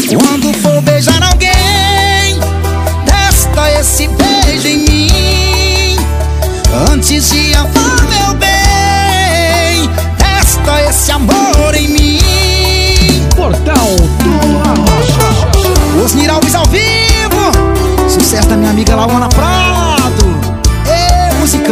Quando for beijar alguém, testa esse beijo em mim. Antes de amar, meu bem, testa esse amor em mim. Portal do Arrocha. Osni Alves ao vivo, sucesso da minha amiga Laona Prado. Ê, musicão.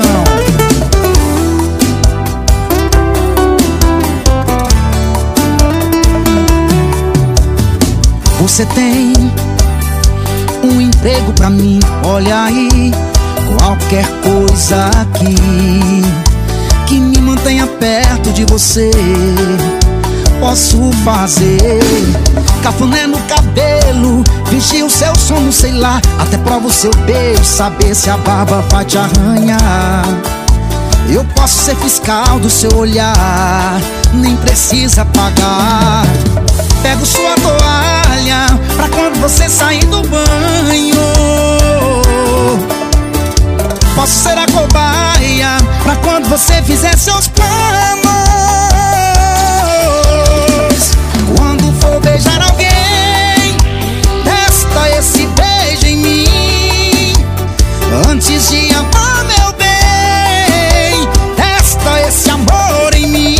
Você tem um emprego pra mim, olha aí, qualquer coisa aqui que me mantenha perto de você, posso fazer. Cafuné no cabelo, fingir o seu sono, sei lá, até provo o seu beijo, saber se a barba vai te arranhar. Eu posso ser fiscal do seu olhar, nem precisa pagar. Pego sua toalha pra quando você sair do banho. Posso ser a cobaia pra quando você fizer seus planos. Quando for beijar alguém, testa esse beijo em mim. Antes de amar, meu bem, testa esse amor em mim.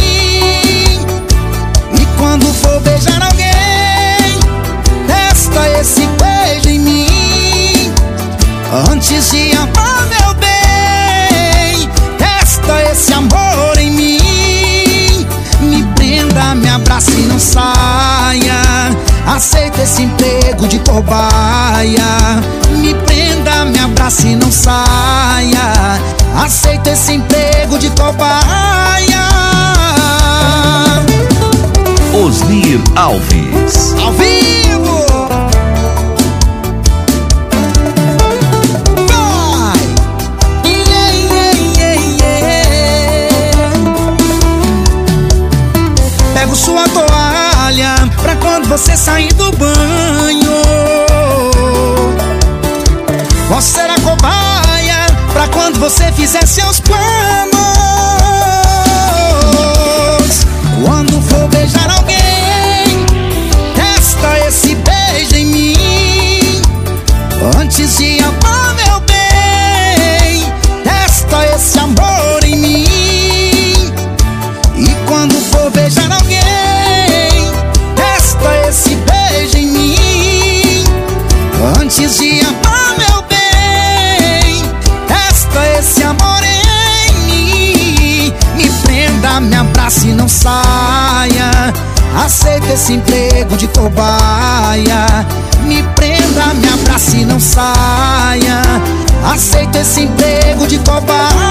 E quando for beijar alguém, testa esse beijo em mim. Antes de amar, meu bem, testa esse amor em mim. Me prenda, me abrace e não saia. Aceita esse emprego de cobaia. Me prenda, me abrace e não saia. Aceita esse emprego de cobaia. Osni Alves ao vivo. Vai! Yeah, yeah, yeah, yeah. Pego sua toalha pra quando você sair do banho. Posso ser a cobaia pra quando você fizer seus planos. Quando for beijar alguém, testa esse beijo em mim. Antes de amar, meu bem, testa esse amor em mim. E quando for beijar alguém, testa esse beijo em mim. Antes de amar, meu bem, testa esse amor em mim. Me prenda, me abrace e não saia. Aceita esse emprego de cobaia. Me prenda, me abrace e não saia. Aceita esse emprego de cobaia.